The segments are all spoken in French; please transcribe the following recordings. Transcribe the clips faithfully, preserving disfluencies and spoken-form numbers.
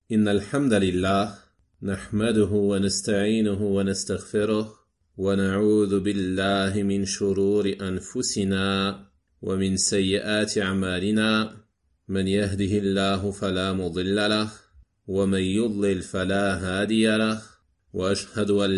إن الحمد لله نحمده ونستعينه ونستغفره ونعوذ بالله من شرور أنفسنا ومن سيئات أعمالنا من يهده الله فلا مضل له ومن يضلل فلا هادي له وأشهد أن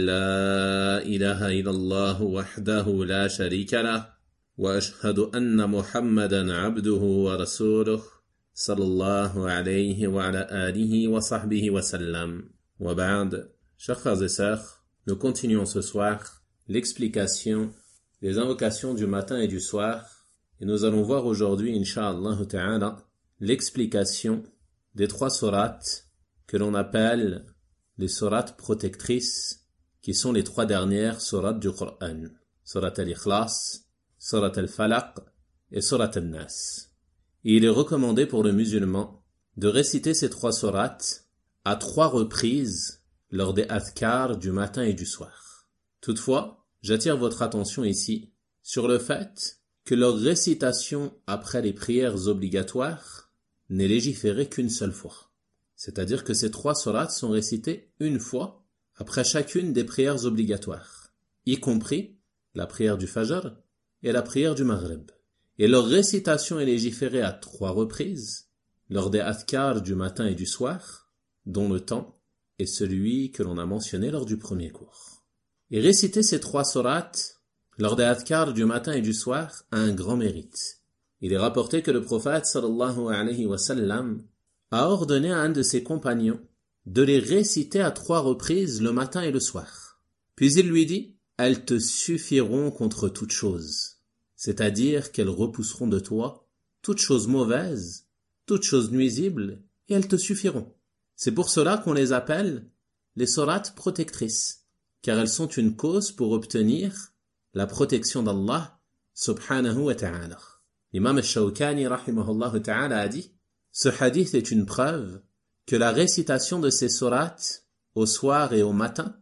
لا إله إلا الله وحده لا شريك له وأشهد أن محمدا عبده ورسوله صلى الله عليه وعلى آله وصحبه وسلم وبعد. Chers frères et sœurs, nous continuons ce soir l'explication des invocations du matin et du soir et nous allons voir aujourd'hui, incha'Allah ta'ala, l'explication des trois sourates que l'on appelle les sourates protectrices, qui sont les trois dernières sourates du Coran. Surat al-Ikhlas, Surat al-Falaq et Surat al-Nas. Et il est recommandé pour le musulman de réciter ces trois sourates à trois reprises lors des adhkar du matin et du soir. Toutefois, j'attire votre attention ici sur le fait que leur récitation après les prières obligatoires n'est légiférée qu'une seule fois. C'est-à-dire que ces trois sourates sont récitées une fois après chacune des prières obligatoires, y compris la prière du Fajr et la prière du Maghrib. Et leur récitation est légiférée à trois reprises lors des adhkar du matin et du soir, dont le temps est celui que l'on a mentionné lors du premier cours. Et réciter ces trois sourates lors des adhkar du matin et du soir a un grand mérite. Il est rapporté que le prophète sallallahu alayhi wa sallam a ordonné à un de ses compagnons de les réciter à trois reprises le matin et le soir. Puis il lui dit: « Elles te suffiront contre toute chose. » C'est-à-dire qu'elles repousseront de toi toutes choses mauvaises, toutes choses nuisibles, et elles te suffiront. C'est pour cela qu'on les appelle les sourates protectrices, car elles sont une cause pour obtenir la protection d'Allah subhanahu wa ta'ala. L'imam al-Shawkani rahimahullah ta'ala a dit: ce hadith est une preuve que la récitation de ces sourates au soir et au matin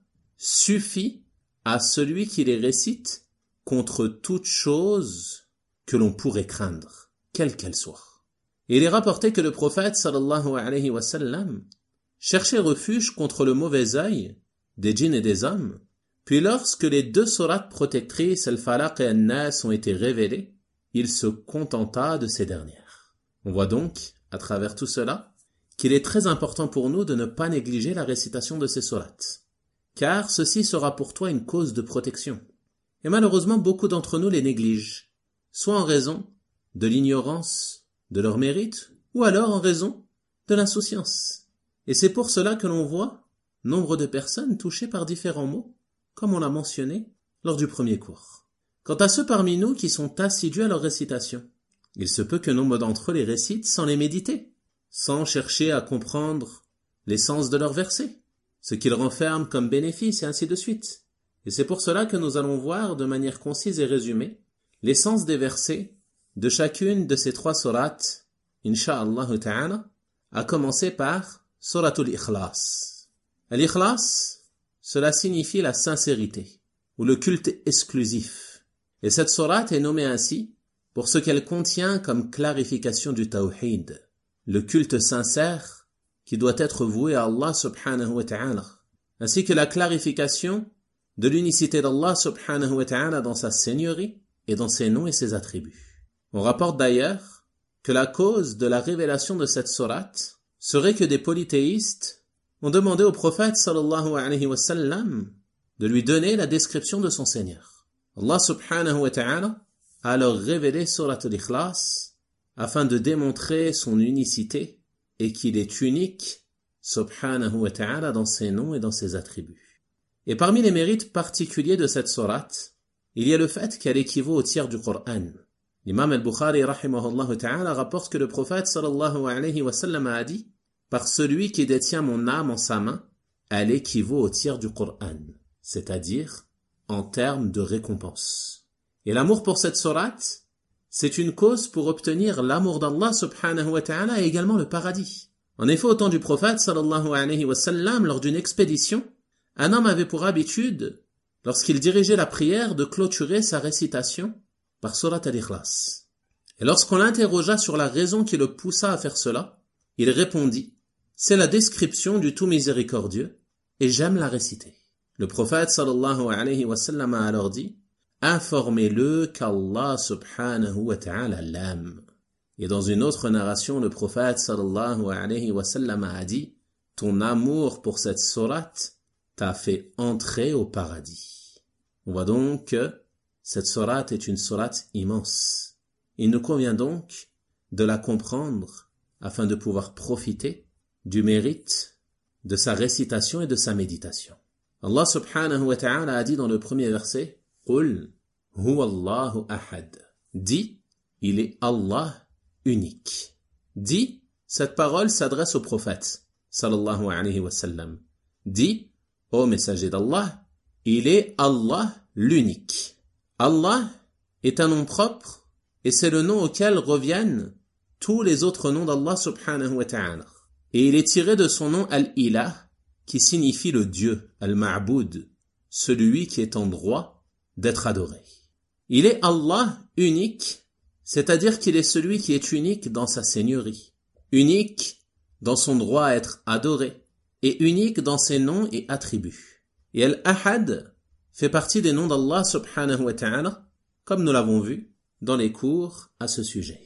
suffit à celui qui les récite contre toute chose que l'on pourrait craindre, quelle qu'elle soit. Et il est rapporté que le prophète sallallahu alayhi wa sallam cherchait refuge contre le mauvais œil des djinns et des hommes, puis lorsque les deux sourates protectrices, Al-Falaq et Al-Nas, ont été révélées, il se contenta de ces dernières. On voit donc, à travers tout cela, qu'il est très important pour nous de ne pas négliger la récitation de ces sourates, car ceci sera pour toi une cause de protection. Et malheureusement, beaucoup d'entre nous les négligent, soit en raison de l'ignorance de leur mérite, ou alors en raison de l'insouciance. Et c'est pour cela que l'on voit nombre de personnes touchées par différents maux, comme on l'a mentionné lors du premier cours. Quant à ceux parmi nous qui sont assidus à leur récitation, il se peut que nombre d'entre eux les récitent sans les méditer, sans chercher à comprendre l'essence de leurs versets, ce qu'ils renferment comme bénéfice et ainsi de suite. Et c'est pour cela que nous allons voir de manière concise et résumée l'essence des versets de chacune de ces trois sourates, incha'Allah ta'ala, à commencer par Suratul Ikhlas. Al-Ikhlas, cela signifie la sincérité, ou le culte exclusif. Et cette sourate est nommée ainsi pour ce qu'elle contient comme clarification du tawhid, le culte sincère qui doit être voué à Allah subhanahu wa ta'ala, ainsi que la clarification de l'unicité d'Allah subhanahu wa ta'ala dans sa seigneurie et dans ses noms et ses attributs. On rapporte d'ailleurs que la cause de la révélation de cette sourate serait que des polythéistes ont demandé au prophète sallallahu alayhi wa sallam de lui donner la description de son Seigneur. Allah subhanahu wa ta'ala a alors révélé Surat al-Ikhlas afin de démontrer son unicité et qu'il est unique subhanahu wa ta'ala dans ses noms et dans ses attributs. Et parmi les mérites particuliers de cette sourate, il y a le fait qu'elle équivaut au tiers du Coran. L'imam al-Bukhari rahimahullah ta'ala rapporte que le prophète sallallahu alayhi wa sallam a dit: par celui qui détient mon âme en sa main, elle équivaut au tiers du Coran, c'est-à-dire en termes de récompense. Et l'amour pour cette sourate, c'est une cause pour obtenir l'amour d'Allah subhanahu wa ta'ala et également le paradis. En effet, au temps du prophète sallallahu alayhi wa sallam, lors d'une expédition, un homme avait pour habitude, lorsqu'il dirigeait la prière, de clôturer sa récitation par Surat al-Ikhlas. Et lorsqu'on l'interrogea sur la raison qui le poussa à faire cela, il répondit: c'est la description du tout miséricordieux et j'aime la réciter. Le prophète sallallahu alayhi wa sallam a alors dit, informez-le qu'Allah subhanahu wa ta'ala l'aime. Et dans une autre narration, le prophète sallallahu alayhi wa sallam a dit, ton amour pour cette sourate t'a fait entrer au paradis. On voit donc que cette sourate est une sourate immense. Il nous convient donc de la comprendre afin de pouvoir profiter du mérite de sa récitation et de sa méditation. Allah subhanahu wa ta'ala a dit dans le premier verset, Qul huwa Allahu ahad. Dis, il est Allah unique. Dis, cette parole s'adresse au prophète, sallallahu alayhi wa sallam. Dis, ô messager d'Allah, il est Allah l'unique. Allah est un nom propre et c'est le nom auquel reviennent tous les autres noms d'Allah subhanahu wa ta'ala. Et il est tiré de son nom Al-Ilah, qui signifie le Dieu, Al-Ma'boud, celui qui est en droit d'être adoré. Il est Allah unique, c'est-à-dire qu'il est celui qui est unique dans sa seigneurie, unique dans son droit à être adoré, et unique dans ses noms et attributs. Et Al-Ahad fait partie des noms d'Allah subhanahu wa ta'ala, comme nous l'avons vu dans les cours à ce sujet.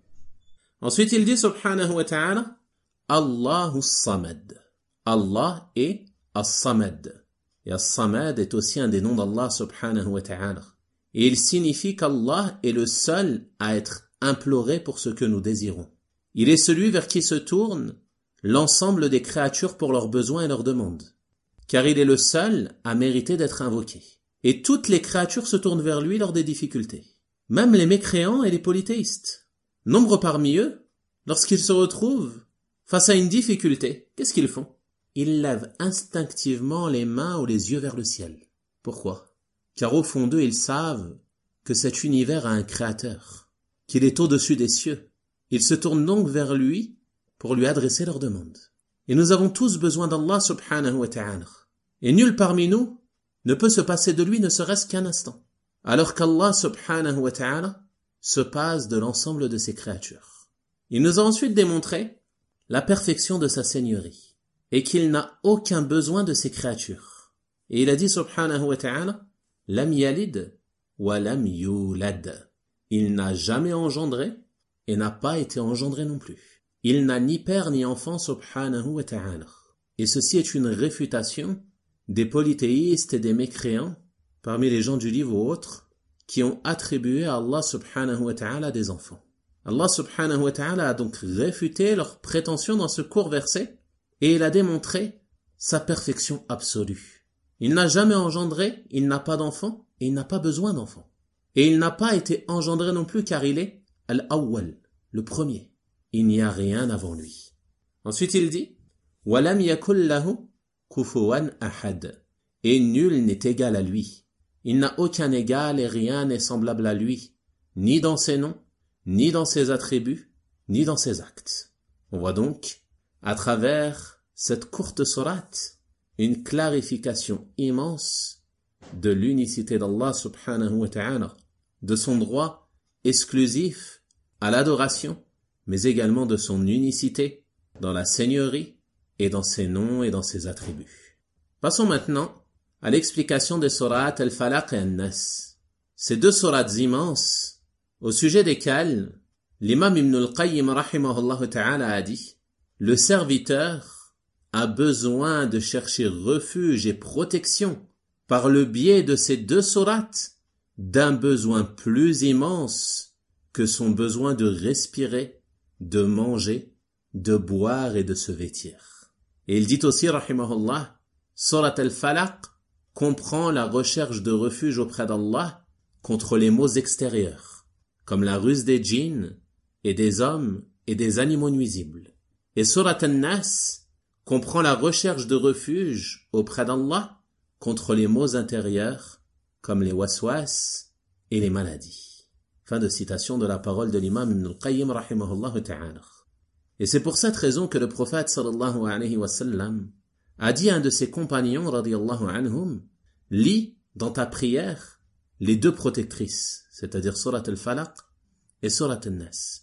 Ensuite, il dit subhanahu wa ta'ala, Allahu Samad. Allah est As-Samad. Et As-Samad est aussi un des noms d'Allah subhanahu wa ta'ala. Et il signifie qu'Allah est le seul à être imploré pour ce que nous désirons. Il est celui vers qui se tourne l'ensemble des créatures pour leurs besoins et leurs demandes. Car il est le seul à mériter d'être invoqué. Et toutes les créatures se tournent vers lui lors des difficultés. Même les mécréants et les polythéistes. Nombre parmi eux, lorsqu'ils se retrouvent face à une difficulté, qu'est-ce qu'ils font? Ils lèvent instinctivement les mains ou les yeux vers le ciel. Pourquoi? Car au fond d'eux, ils savent que cet univers a un créateur, qu'il est au-dessus des cieux. Ils se tournent donc vers lui pour lui adresser leurs demandes. Et nous avons tous besoin d'Allah subhanahu wa ta'ala. Et nul parmi nous ne peut se passer de lui ne serait-ce qu'un instant. Alors qu'Allah subhanahu wa ta'ala se passe de l'ensemble de ses créatures. Il nous a ensuite démontré la perfection de sa seigneurie, et qu'il n'a aucun besoin de ses créatures. Et il a dit subhanahu wa ta'ala, Lam yalid wa lam yulad. Il n'a jamais engendré et n'a pas été engendré non plus. Il n'a ni père ni enfant subhanahu wa ta'ala. Et ceci est une réfutation des polythéistes et des mécréants parmi les gens du livre ou autres qui ont attribué à Allah subhanahu wa ta'ala des enfants. Allah subhanahu wa ta'ala a donc réfuté leurs prétentions dans ce court verset et il a démontré sa perfection absolue. Il n'a jamais engendré, il n'a pas d'enfant et il n'a pas besoin d'enfant. Et il n'a pas été engendré non plus car il est Al-Awwal, le premier. Il n'y a rien avant lui. Ensuite il dit وَلَمْ يَكُنْ لَهُ كُفُوًا أَحَدٌ. Et nul n'est égal à lui. Il n'a aucun égal et rien n'est semblable à lui, ni dans ses noms, ni dans ses attributs, ni dans ses actes. On voit donc, à travers cette courte sourate, une clarification immense de l'unicité d'Allah subhanahu wa ta'ala, de son droit exclusif à l'adoration, mais également de son unicité dans la seigneurie et dans ses noms et dans ses attributs. Passons maintenant à l'explication des sourates Al-Falaq et An-Nas. Ces deux sourates immenses, au sujet desquelles l'imam Ibn al-Qayyim rahimahullah ta'ala a dit « Le serviteur a besoin de chercher refuge et protection par le biais de ces deux sourates d'un besoin plus immense que son besoin de respirer, de manger, de boire et de se vêtir. » Et il dit aussi rahimahullah, Surat Al-Falaq comprend la recherche de refuge auprès d'Allah contre les maux extérieurs, comme la ruse des djinns et des hommes et des animaux nuisibles. Et Surat An-Nas comprend la recherche de refuge auprès d'Allah contre les maux intérieurs, comme les waswas et les maladies. Fin de citation de la parole de l'imam Ibn al-Qayyim rahimahullah ta'ala. Et c'est pour cette raison que le prophète sallallahu alayhi wa sallam a dit à un de ses compagnons radiyallahu anhum, lis dans ta prière les deux protectrices, c'est-à-dire Surat Al-Falaq et Surat An-Nas.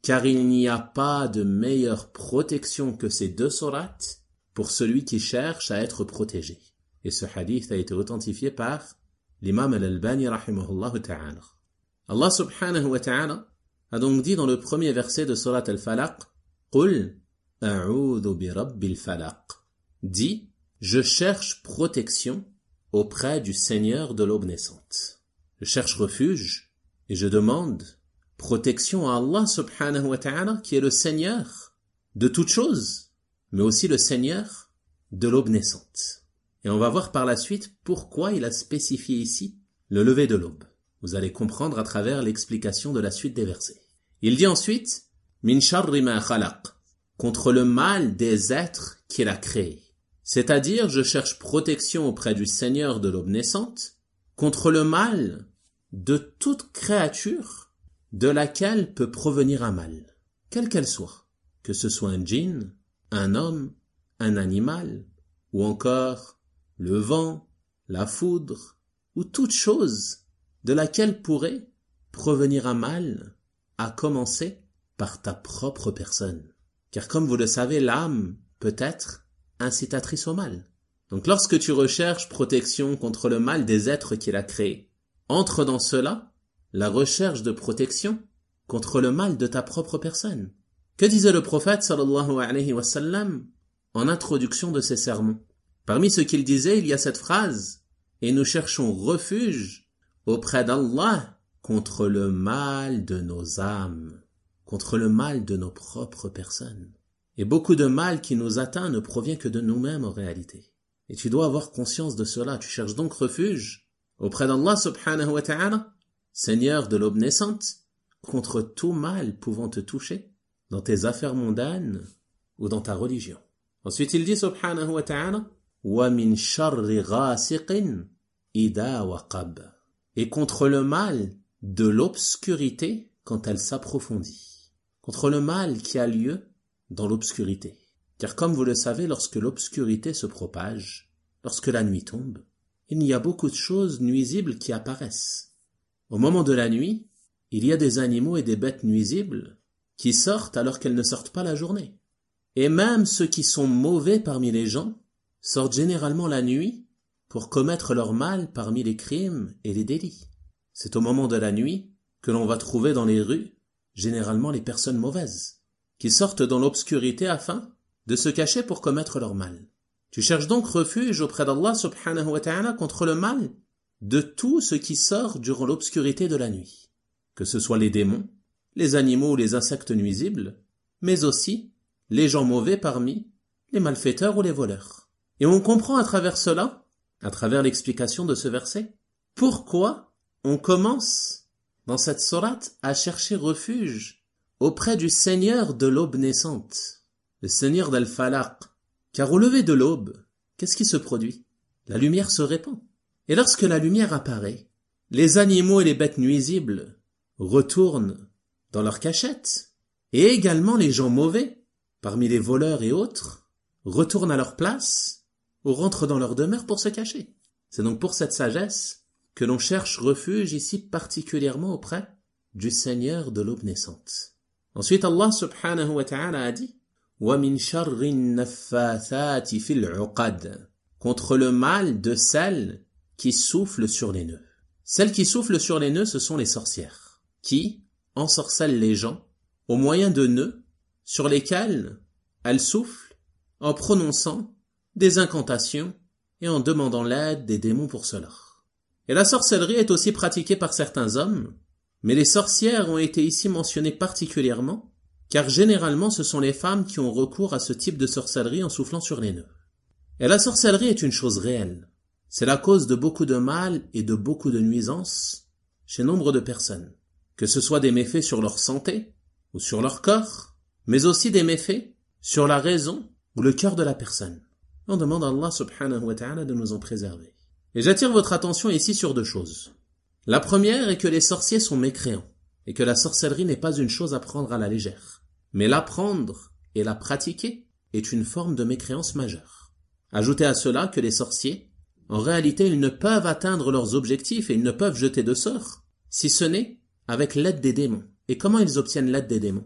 car il n'y a pas de meilleure protection que ces deux sourates pour celui qui cherche à être protégé. Et ce hadith a été authentifié par l'imam al-Albani rahimahullah ta'ala. Allah subhanahu wa ta'ala a donc dit dans le premier verset de surat al-Falaq, Qul a'udhu bi rabbil falaq. Dis, je cherche protection auprès du Seigneur de l'aube naissante. Je cherche refuge et je demande protection à Allah subhanahu wa ta'ala qui est le Seigneur de toutes choses, mais aussi le Seigneur de l'aube naissante. Et on va voir par la suite pourquoi il a spécifié ici le lever de l'aube. Vous allez comprendre à travers l'explication de la suite des versets. Il dit ensuite, Min sharri ma khalaq, contre le mal des êtres qu'il a créés. C'est-à-dire, je cherche protection auprès du Seigneur de l'aube naissante, contre le mal de toute créature de laquelle peut provenir un mal, quelle qu'elle soit, que ce soit un djinn, un homme, un animal, ou encore le vent, la foudre, ou toute chose de laquelle pourrait provenir un mal, à commencer par ta propre personne. Car comme vous le savez, l'âme peut être incitatrice au mal. Donc lorsque tu recherches protection contre le mal des êtres qu'il a créés, entre dans cela la recherche de protection contre le mal de ta propre personne. Que disait le prophète sallallahu alayhi wa sallam en introduction de ses sermons? Parmi ce qu'il disait, il y a cette phrase, et nous cherchons refuge auprès d'Allah contre le mal de nos âmes, contre le mal de nos propres personnes. Et beaucoup de mal qui nous atteint ne provient que de nous-mêmes en réalité. Et tu dois avoir conscience de cela. Tu cherches donc refuge auprès d'Allah subhanahu wa ta'ala, Seigneur de l'aube naissante, contre tout mal pouvant te toucher dans tes affaires mondaines ou dans ta religion. Ensuite il dit subhanahu wa ta'ala, wa min sharri ghasiqin idha waqab, et contre le mal de l'obscurité quand elle s'approfondit, contre le mal qui a lieu dans l'obscurité. Car comme vous le savez, lorsque l'obscurité se propage, lorsque la nuit tombe, il y a beaucoup de choses nuisibles qui apparaissent. Au moment de la nuit, il y a des animaux et des bêtes nuisibles qui sortent alors qu'elles ne sortent pas la journée. Et même ceux qui sont mauvais parmi les gens sortent généralement la nuit pour commettre leur mal parmi les crimes et les délits. C'est au moment de la nuit que l'on va trouver dans les rues généralement les personnes mauvaises, qui sortent dans l'obscurité afin de se cacher pour commettre leur mal. Tu cherches donc refuge auprès d'Allah subhanahu wa ta'ala contre le mal de tout ce qui sort durant l'obscurité de la nuit, que ce soit les démons, les animaux ou les insectes nuisibles, mais aussi les gens mauvais parmi les malfaiteurs ou les voleurs. Et on comprend à travers cela, à travers l'explication de ce verset, pourquoi on commence dans cette sourate à chercher refuge auprès du Seigneur de l'aube naissante, le Seigneur d'Al-Falaq. Car au lever de l'aube, qu'est-ce qui se produit? La lumière se répand. Et lorsque la lumière apparaît, les animaux et les bêtes nuisibles retournent dans leur cachette, et également les gens mauvais, parmi les voleurs et autres, retournent à leur place ou rentrent dans leur demeure pour se cacher. C'est donc pour cette sagesse que l'on cherche refuge ici particulièrement auprès du Seigneur de l'aube naissante. Ensuite Allah subhanahu wa ta'ala a dit wa min sharri naffathati fil 'uqad, contre le mal de celles qui soufflent sur les nœuds. Celles qui soufflent sur les nœuds, ce sont les sorcières, qui ensorcellent les gens au moyen de nœuds sur lesquels elles soufflent en prononçant des incantations et en demandant l'aide des démons pour cela. Et la sorcellerie est aussi pratiquée par certains hommes, mais les sorcières ont été ici mentionnées particulièrement, car généralement ce sont les femmes qui ont recours à ce type de sorcellerie en soufflant sur les nœuds. Et la sorcellerie est une chose réelle. C'est la cause de beaucoup de mal et de beaucoup de nuisances chez nombre de personnes, que ce soit des méfaits sur leur santé ou sur leur corps, mais aussi des méfaits sur la raison ou le cœur de la personne. On demande à Allah subhanahu wa ta'ala de nous en préserver. Et j'attire votre attention ici sur deux choses. La première est que les sorciers sont mécréants, et que la sorcellerie n'est pas une chose à prendre à la légère. Mais l'apprendre et la pratiquer est une forme de mécréance majeure. Ajoutez à cela que les sorciers, en réalité, ils ne peuvent atteindre leurs objectifs et ils ne peuvent jeter de sort, si ce n'est avec l'aide des démons. Et comment ils obtiennent l'aide des démons?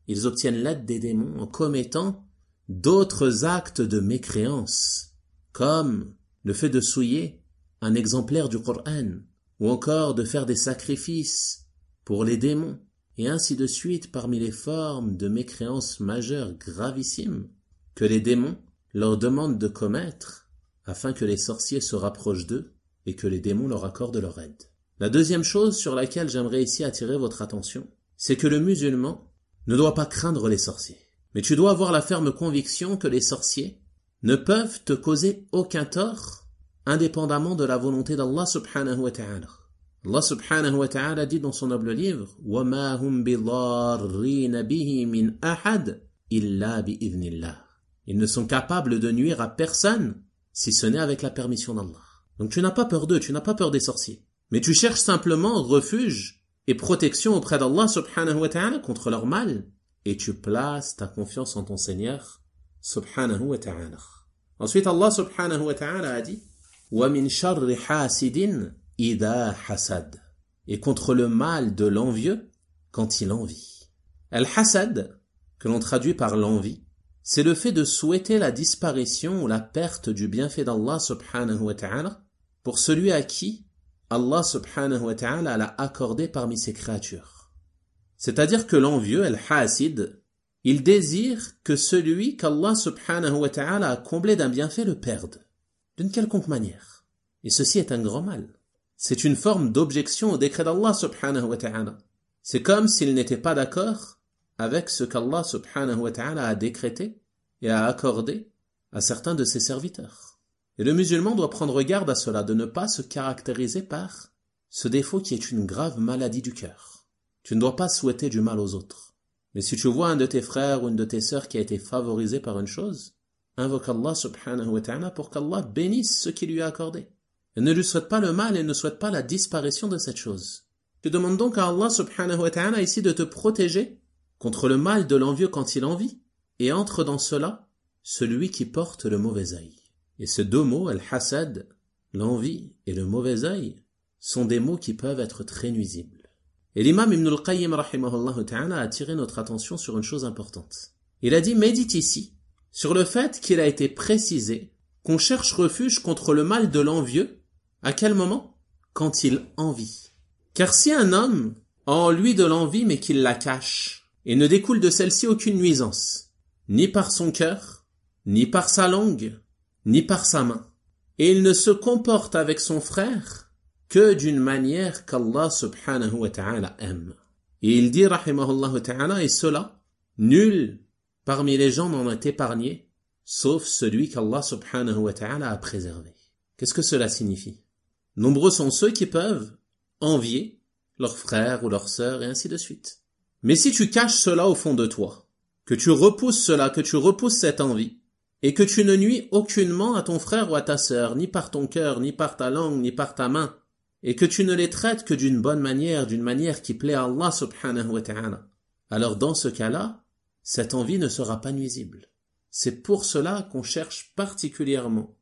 ils obtiennent l'aide des démons en commettant d'autres actes de mécréance, comme le fait de souiller un exemplaire du Coran, ou encore de faire des sacrifices pour les démons, et ainsi de suite parmi les formes de mécréance majeures gravissimes que les démons leur demandent de commettre afin que les sorciers se rapprochent d'eux et que les démons leur accordent leur aide. La deuxième chose sur laquelle j'aimerais ici attirer votre attention, c'est que le musulman ne doit pas craindre les sorciers. Mais tu dois avoir la ferme conviction que les sorciers ne peuvent te causer aucun tort indépendamment de la volonté d'Allah subhanahu wa ta'ala. Allah subhanahu wa ta'ala dit dans son noble livre وَمَا هُمْ بِضَارِّينَ بِهِ مِنْ أَحَدٍ إِلَّا بِإِذْنِ اللَّهِ. Ils ne sont capables de nuire à personne si ce n'est avec la permission d'Allah. Donc tu n'as pas peur d'eux, tu n'as pas peur des sorciers. Mais tu cherches simplement refuge et protection auprès d'Allah subhanahu wa ta'ala contre leur mal. Et tu places ta confiance en ton Seigneur subhanahu wa ta'ala. Ensuite Allah subhanahu wa ta'ala a dit وَمِنْ شَرِّ حَاسِدٍ إِذَا حَسَدٍ. Et contre le mal de l'envieux quand il envie. Al-hasad, que l'on traduit par l'envie, c'est le fait de souhaiter la disparition ou la perte du bienfait d'Allah subhanahu wa ta'ala pour celui à qui Allah subhanahu wa ta'ala l'a accordé parmi ses créatures. C'est-à-dire que l'envieux, al-hasid, il désire que celui qu'Allah subhanahu wa ta'ala a comblé d'un bienfait le perde, d'une quelconque manière. Et ceci est un grand mal. C'est une forme d'objection au décret d'Allah subhanahu wa ta'ala. C'est comme s'il n'était pas d'accord avec ce qu'Allah subhanahu wa ta'ala a décrété et a accordé à certains de ses serviteurs. Et le musulman doit prendre garde à cela, de ne pas se caractériser par ce défaut qui est une grave maladie du cœur. Tu ne dois pas souhaiter du mal aux autres. Mais si tu vois un de tes frères ou une de tes sœurs qui a été favorisé par une chose, invoque Allah subhanahu wa ta'ala pour qu'Allah bénisse ce qui lui a accordé. Et ne lui souhaite pas le mal et ne souhaite pas la disparition de cette chose. Tu demandes donc à Allah subhanahu wa ta'ala ici de te protéger contre le mal de l'envieux quand il envie, et entre dans cela celui qui porte le mauvais œil. Et ces deux mots, al-hasad, l'envie et le mauvais œil, sont des mots qui peuvent être très nuisibles. Et l'imam Ibn al-Qayyim rahimahullah ta'ala a attiré notre attention sur une chose importante. Il a dit, médite ici sur le fait qu'il a été précisé qu'on cherche refuge contre le mal de l'envieux. À quel moment? Quand il envie. Car si un homme a en lui de l'envie mais qu'il la cache, et ne découle de celle-ci aucune nuisance, ni par son cœur, ni par sa langue, ni par sa main, et il ne se comporte avec son frère que d'une manière qu'Allah subhanahu wa ta'ala aime. Et il dit, rahimahullah ta'ala, et cela, nul parmi les gens n'en est épargné, sauf celui qu'Allah subhanahu wa ta'ala a préservé. Qu'est-ce que cela signifie? Nombreux sont ceux qui peuvent envier leurs frères ou leurs sœurs et ainsi de suite. Mais si tu caches cela au fond de toi, que tu repousses cela, que tu repousses cette envie, et que tu ne nuis aucunement à ton frère ou à ta sœur, ni par ton cœur, ni par ta langue, ni par ta main, et que tu ne les traites que d'une bonne manière, d'une manière qui plaît à Allah subhanahu wa ta'ala, alors dans ce cas-là, cette envie ne sera pas nuisible. C'est pour cela qu'on cherche particulièrement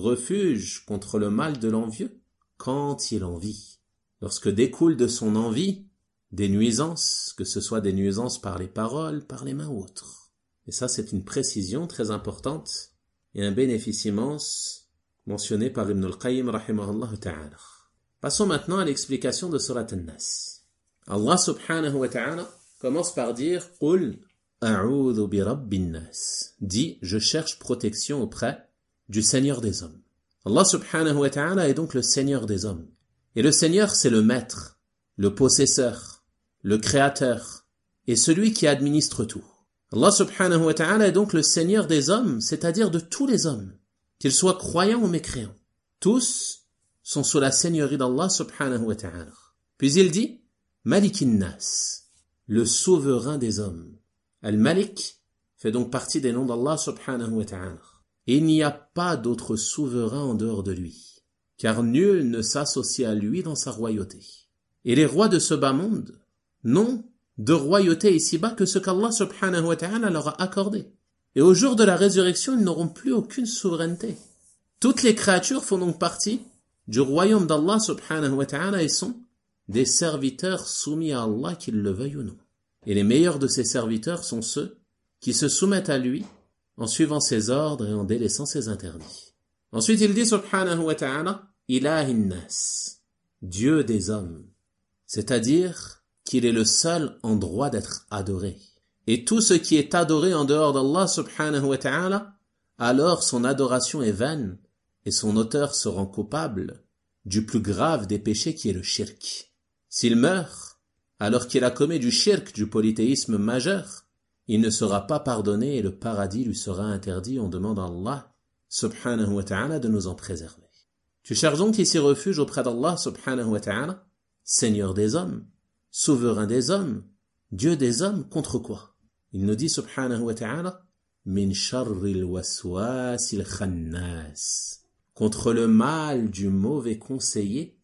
refuge contre le mal de l'envieux quand il envie. Lorsque découle de son envie des nuisances, que ce soit des nuisances par les paroles, par les mains ou autres. Et ça, c'est une précision très importante et un bénéfice immense mentionné par Ibn al-Qayyim rahimahullah ta'ala. Passons maintenant à l'explication de Surat An-Nas. Allah subhanahu wa ta'ala commence par dire « Qul a'udhu bi rabbin nas » dit « Je cherche protection auprès du Seigneur des hommes ». Allah subhanahu wa ta'ala est donc le Seigneur des hommes. Et le Seigneur, c'est le maître, le possesseur, le créateur, et celui qui administre tout. Allah subhanahu wa ta'ala est donc le Seigneur des hommes, c'est-à-dire de tous les hommes, qu'ils soient croyants ou mécréants. Tous sont sous la seigneurie d'Allah subhanahu wa ta'ala. Puis il dit, Malikin Nas, le souverain des hommes. Al-Malik fait donc partie des noms d'Allah subhanahu wa ta'ala. Et il n'y a pas d'autre souverain en dehors de lui, car nul ne s'associe à lui dans sa royauté. Et les rois de ce bas monde n'ont de royauté ici-bas que ce qu'Allah subhanahu wa ta'ala leur a accordé. Et au jour de la résurrection, ils n'auront plus aucune souveraineté. Toutes les créatures font donc partie du royaume d'Allah subhanahu wa ta'ala et sont des serviteurs soumis à Allah, qu'ils le veuillent ou non. Et les meilleurs de ses serviteurs sont ceux qui se soumettent à lui en suivant ses ordres et en délaissant ses interdits. Ensuite, il dit subhanahu wa ta'ala, ilahin nas, Dieu des hommes, c'est-à-dire qu'il est le seul en droit d'être adoré. Et tout ce qui est adoré en dehors d'Allah subhanahu wa ta'ala, alors son adoration est vaine et son auteur se rend coupable du plus grave des péchés qui est le shirk. S'il meurt, alors qu'il a commis du shirk, du polythéisme majeur, il ne sera pas pardonné et le paradis lui sera interdit. On demande à Allah subhanahu wa ta'ala de nous en préserver. Tu cherches donc ici refuge auprès d'Allah subhanahu wa ta'ala, Seigneur des hommes, souverain des hommes, Dieu des hommes, contre quoi? Il nous dit subhanahu wa ta'ala, min sharril waswasil khannas, contre le mal du mauvais conseiller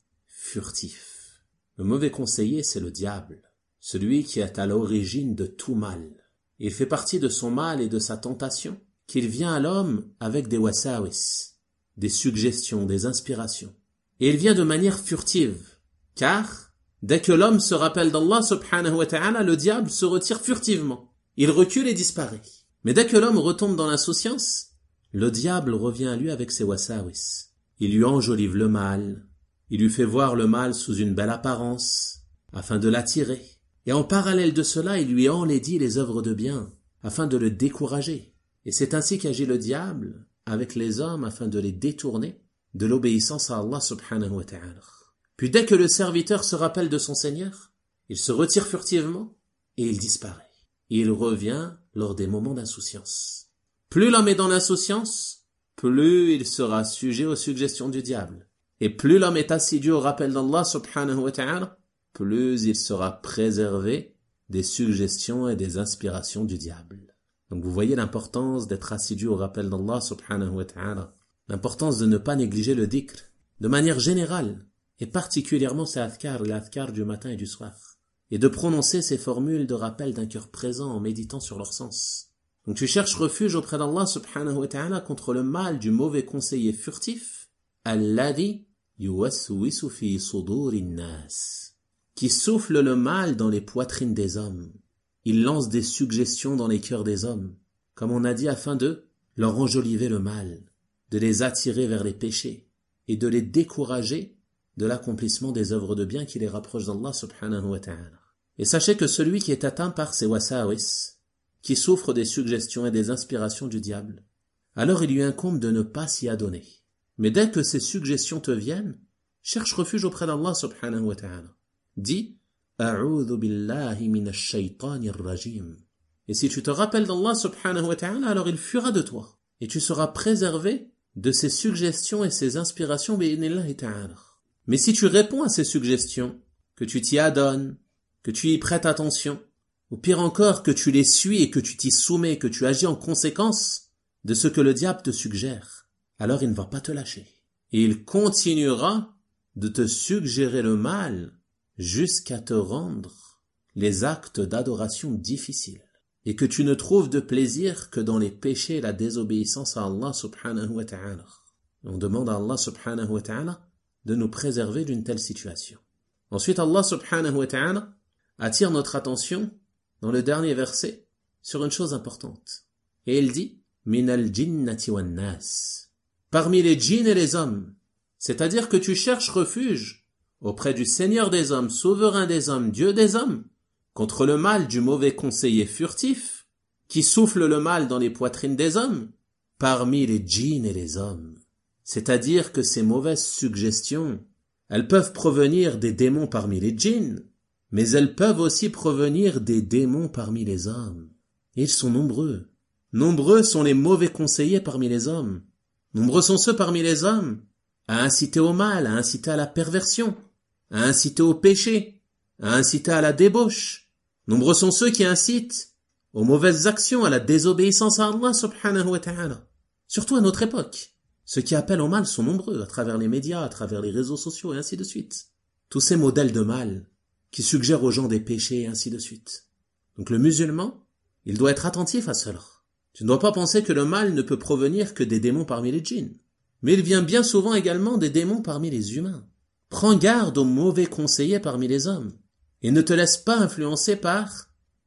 furtif. Le mauvais conseiller, c'est le diable, celui qui est à l'origine de tout mal. Il fait partie de son mal et de sa tentation qu'il vient à l'homme avec des wasawis, des suggestions, des inspirations. Et il vient de manière furtive, car dès que l'homme se rappelle d'Allah subhanahu wa ta'ala, le diable se retire furtivement. Il recule et disparaît. Mais dès que l'homme retombe dans l'insouciance, le diable revient à lui avec ses wasawis. Il lui enjolive le mal, il lui fait voir le mal sous une belle apparence, afin de l'attirer. Et en parallèle de cela, il lui enlaidit les œuvres de bien, afin de le décourager. Et c'est ainsi qu'agit le diable avec les hommes afin de les détourner de l'obéissance à Allah subhanahu wa ta'ala. Puis dès que le serviteur se rappelle de son Seigneur, il se retire furtivement et il disparaît. Et il revient lors des moments d'insouciance. Plus l'homme est dans l'insouciance, plus il sera sujet aux suggestions du diable. Et plus l'homme est assidu au rappel d'Allah subhanahu wa ta'ala, plus il sera préservé des suggestions et des inspirations du diable. Donc vous voyez l'importance d'être assidu au rappel d'Allah subhanahu wa ta'ala, l'importance de ne pas négliger le dhikr, de manière générale, et particulièrement ces adhkar, les adhkar du matin et du soir, et de prononcer ces formules de rappel d'un cœur présent en méditant sur leur sens. Donc tu cherches refuge auprès d'Allah subhanahu wa ta'ala contre le mal du mauvais conseiller furtif, alladhi yuwaswisu fi sudurin nas, qui souffle le mal dans les poitrines des hommes. Il lance des suggestions dans les cœurs des hommes, comme on a dit, afin de leur enjoliver le mal, de les attirer vers les péchés et de les décourager de l'accomplissement des œuvres de bien qui les rapprochent d'Allah subhanahu wa ta'ala. Et sachez que celui qui est atteint par ces wasawis, qui souffre des suggestions et des inspirations du diable, alors il lui incombe de ne pas s'y adonner. Mais dès que ces suggestions te viennent, cherche refuge auprès d'Allah subhanahu wa ta'ala. Dis « A'udhu billahi minash shaytanir rajim » Et si tu te rappelles d'Allah subhanahu wa ta'ala, alors il fuira de toi. Et tu seras préservé de ces suggestions et ces inspirations bi'idhnillahi ta'ala. Mais si tu réponds à ces suggestions, que tu t'y adonnes, que tu y prêtes attention, ou pire encore, que tu les suis et que tu t'y soumets, que tu agis en conséquence de ce que le diable te suggère, alors il ne va pas te lâcher. Et il continuera de te suggérer le mal jusqu'à te rendre les actes d'adoration difficiles. Et que tu ne trouves de plaisir que dans les péchés et la désobéissance à Allah subhanahu wa ta'ala. On demande à Allah subhanahu wa ta'ala de nous préserver d'une telle situation. Ensuite, Allah subhanahu wa ta'ala attire notre attention dans le dernier verset sur une chose importante. Et il dit « Minal jinnati wan nas » parmi les djinns et les hommes. C'est-à-dire que tu cherches refuge auprès du Seigneur des hommes, souverain des hommes, Dieu des hommes, contre le mal du mauvais conseiller furtif, qui souffle le mal dans les poitrines des hommes, parmi les djinns et les hommes. C'est-à-dire que ces mauvaises suggestions, elles peuvent provenir des démons parmi les djinns, mais elles peuvent aussi provenir des démons parmi les hommes. Et ils sont nombreux. Nombreux sont les mauvais conseillers parmi les hommes. Nombreux sont ceux parmi les hommes à inciter au mal, à inciter à la perversion, à inciter au péché, à inciter à la débauche. Nombreux sont ceux qui incitent aux mauvaises actions, à la désobéissance à Allah subhanahu wa ta'ala. Surtout à notre époque. Ceux qui appellent au mal sont nombreux, à travers les médias, à travers les réseaux sociaux, et ainsi de suite. Tous ces modèles de mal qui suggèrent aux gens des péchés, et ainsi de suite. Donc le musulman, il doit être attentif à cela. Tu ne dois pas penser que le mal ne peut provenir que des démons parmi les djinns. Mais il vient bien souvent également des démons parmi les humains. Prends garde aux mauvais conseillers parmi les hommes. Et ne te laisse pas influencer par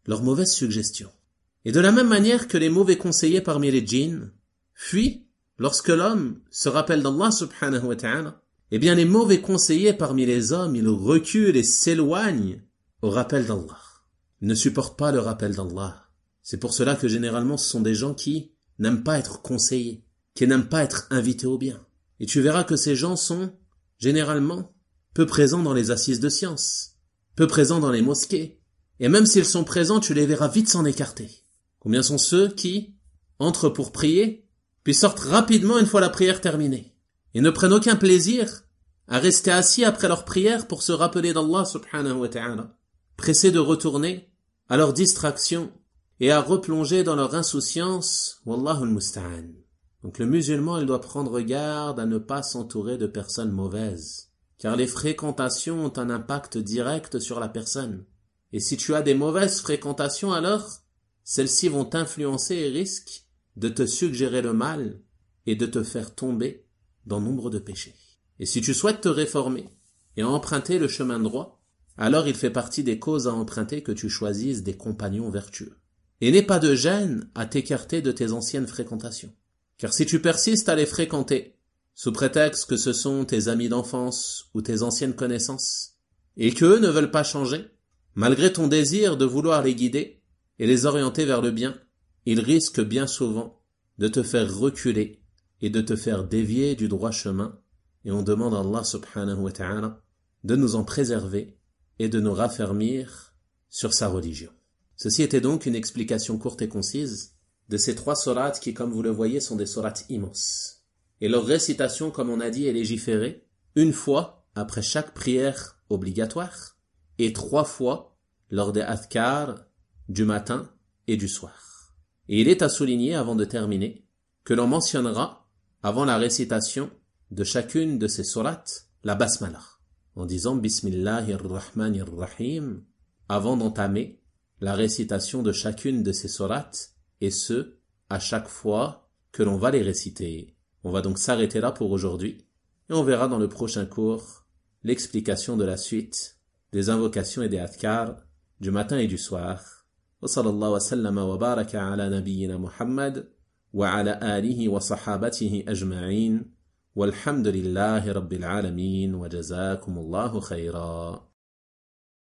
leurs mauvaises suggestions. Et de la même manière que les mauvais conseillers parmi les djinns fuient lorsque l'homme se rappelle d'Allah subhanahu wa ta'ala, eh bien les mauvais conseillers parmi les hommes, ils reculent et s'éloignent au rappel d'Allah. Ils ne supportent pas le rappel d'Allah. C'est pour cela que généralement ce sont des gens qui n'aiment pas être conseillés, qui n'aiment pas être invités au bien. Et tu verras que ces gens sont généralement peu présents dans les assises de science, peu présents dans les mosquées. Et même s'ils sont présents, tu les verras vite s'en écarter. Combien sont ceux qui entrent pour prier, puis sortent rapidement une fois la prière terminée, et ne prennent aucun plaisir à rester assis après leur prière pour se rappeler d'Allah subhanahu wa ta'ala, pressés de retourner à leur distraction et à replonger dans leur insouciance, wallahu al-musta'an. Donc le musulman, il doit prendre garde à ne pas s'entourer de personnes mauvaises, car les fréquentations ont un impact direct sur la personne. Et si tu as des mauvaises fréquentations, alors celles-ci vont t'influencer et risquent de te suggérer le mal et de te faire tomber dans nombre de péchés. Et si tu souhaites te réformer et emprunter le chemin droit, alors il fait partie des causes à emprunter que tu choisisses des compagnons vertueux. Et n'aie pas de gêne à t'écarter de tes anciennes fréquentations. Car si tu persistes à les fréquenter, sous prétexte que ce sont tes amis d'enfance ou tes anciennes connaissances, et qu'eux ne veulent pas changer, malgré ton désir de vouloir les guider et les orienter vers le bien, ils risquent bien souvent de te faire reculer et de te faire dévier du droit chemin, et on demande à Allah subhanahu wa ta'ala de nous en préserver et de nous raffermir sur sa religion. Ceci était donc une explication courte et concise de ces trois sourates qui, comme vous le voyez, sont des sourates immenses. Et leur récitation, comme on a dit, est légiférée une fois après chaque prière obligatoire et trois fois lors des adhkar du matin et du soir. Et il est à souligner, avant de terminer, que l'on mentionnera, avant la récitation de chacune de ces sourates, la basmala, en disant Bismillahirrahmanirrahim, avant d'entamer la récitation de chacune de ces sourates, et ce, à chaque fois que l'on va les réciter. On va donc s'arrêter là pour aujourd'hui, et on verra dans le prochain cours l'explication de la suite des invocations et des adhkar du matin et du soir. Wa sallallahu wa sallama wa baraka ala nabiyyina Muhammad wa ala alihi wa sahabatihi ajma'in walhamdulillahi rabbil alamin wa jazakumullahu khayra.